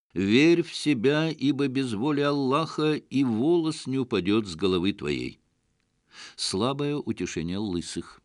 Верь в себя, ибо без воли Аллаха и волос не упадет с головы твоей. Слабое утешение лысых.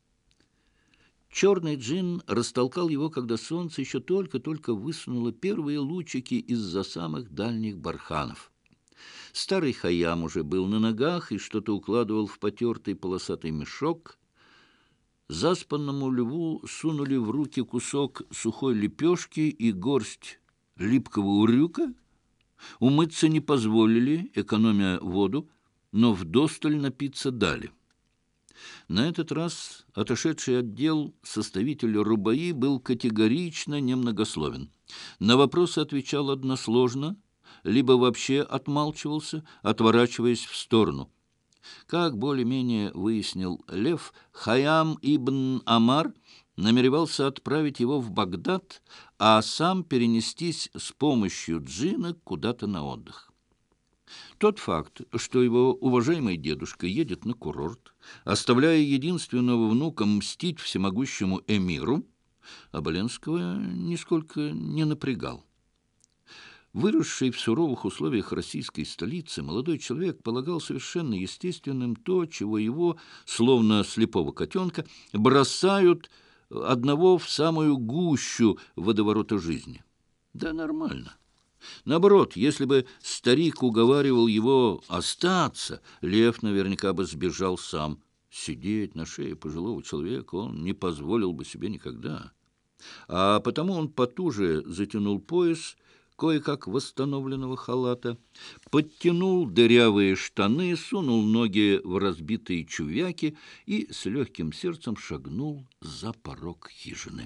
Черный джин растолкал его, когда солнце еще только-только высунуло первые лучики из-за самых дальних барханов. Старый Хайям уже был на ногах и что-то укладывал в потертый полосатый мешок. Заспанному льву сунули в руки кусок сухой лепешки и горсть липкого урюка. Умыться не позволили, экономя воду, но вдосталь напиться дали. На этот раз отошедший отдел составитель рубаи был категорично немногословен. На вопросы отвечал односложно, либо вообще отмалчивался, отворачиваясь в сторону. Как более-менее выяснил Лев, Хайям ибн Амар намеревался отправить его в Багдад, а сам перенестись с помощью джина куда-то на отдых. Тот факт, что его уважаемый дедушка едет на курорт, оставляя единственного внука мстить всемогущему эмиру, Оболенского нисколько не напрягал. Выросший в суровых условиях российской столицы, молодой человек полагал совершенно естественным то, чего его, словно слепого котенка, бросают одного в самую гущу водоворота жизни. Да нормально. Наоборот, если бы старик уговаривал его остаться, Лев наверняка бы сбежал сам. Сидеть на шее пожилого человека он не позволил бы себе никогда. А потому он потуже затянул пояс кое-как восстановленного халата, подтянул дырявые штаны, сунул ноги в разбитые чувяки и с легким сердцем шагнул за порог хижины.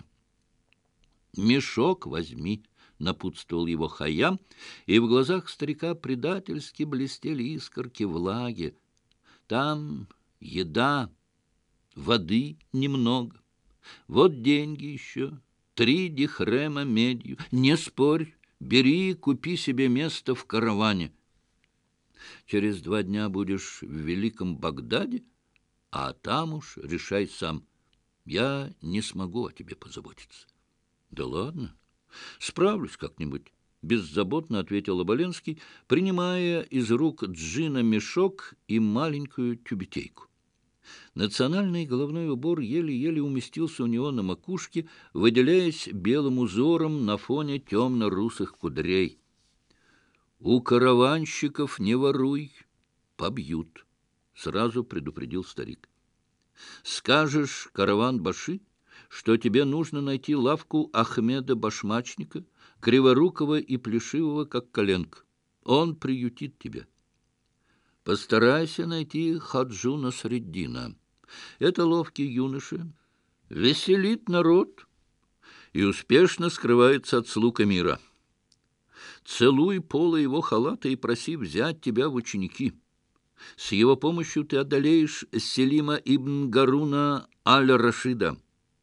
«Мешок возьми», — напутствовал его Хайям, и в глазах старика предательски блестели искорки влаги. «Там еда, воды немного. Вот деньги еще, 3 дихрема медью. Не спорь, бери, купи себе место в караване. Через 2 дня будешь в Великом Багдаде, а там уж решай сам. Я не смогу о тебе позаботиться». «Да ладно, справлюсь как-нибудь», — беззаботно ответил Оболенский, принимая из рук джина мешок и маленькую тюбетейку. Национальный головной убор еле-еле уместился у него на макушке, выделяясь белым узором на фоне темно-русых кудрей. «У караванщиков не воруй, побьют», — сразу предупредил старик. «Скажешь караван-баши, что тебе нужно найти лавку Ахмеда Башмачника, криворукого и плешивого, как коленка. Он приютит тебя. Постарайся найти Хаджу Насреддина. Это ловкий юноша, веселит народ и успешно скрывается от слуг эмира. Целуй полы его халата и проси взять тебя в ученики. С его помощью ты одолеешь Селима ибн Гаруна аль-Рашида».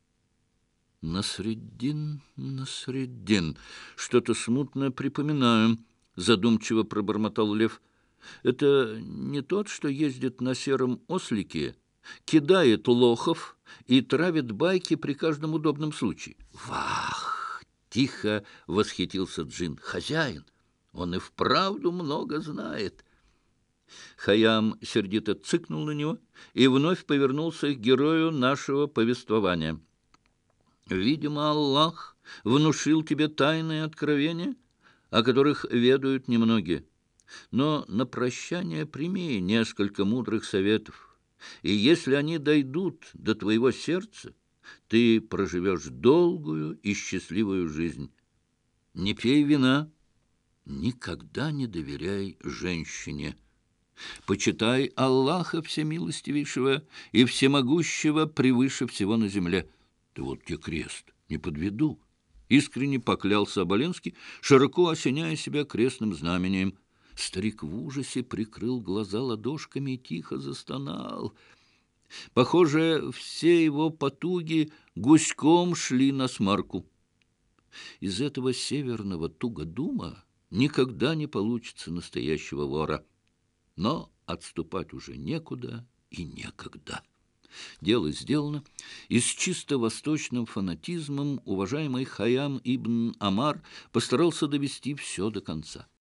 «Насреддин, Насреддин, что-то смутно припоминаю», — задумчиво пробормотал Лев. «Это не тот, что ездит на сером ослике, кидает лохов и травит байки при каждом удобном случае?» «Вах!» — тихо восхитился Джин. «Хозяин, он и вправду много знает». Хайям сердито цыкнул на него и вновь повернулся к герою нашего повествования. «Видимо, Аллах внушил тебе тайные откровения, о которых ведают немногие. Но на прощание прими несколько мудрых советов, и если они дойдут до твоего сердца, ты проживешь долгую и счастливую жизнь. Не пей вина, никогда не доверяй женщине. Почитай Аллаха Всемилостивейшего и Всемогущего превыше всего на земле». «Да вот тебе крест, не подведу», — искренне поклялся Оболенский, широко осеняя себя крестным знамением. Старик в ужасе прикрыл глаза ладошками и тихо застонал. Похоже, все его потуги гуськом шли на смарку. Из этого северного тугодума никогда не получится настоящего вора. Но отступать уже некуда и некогда. Дело сделано, и с чисто восточным фанатизмом уважаемый Хайям ибн Амар постарался довести все до конца.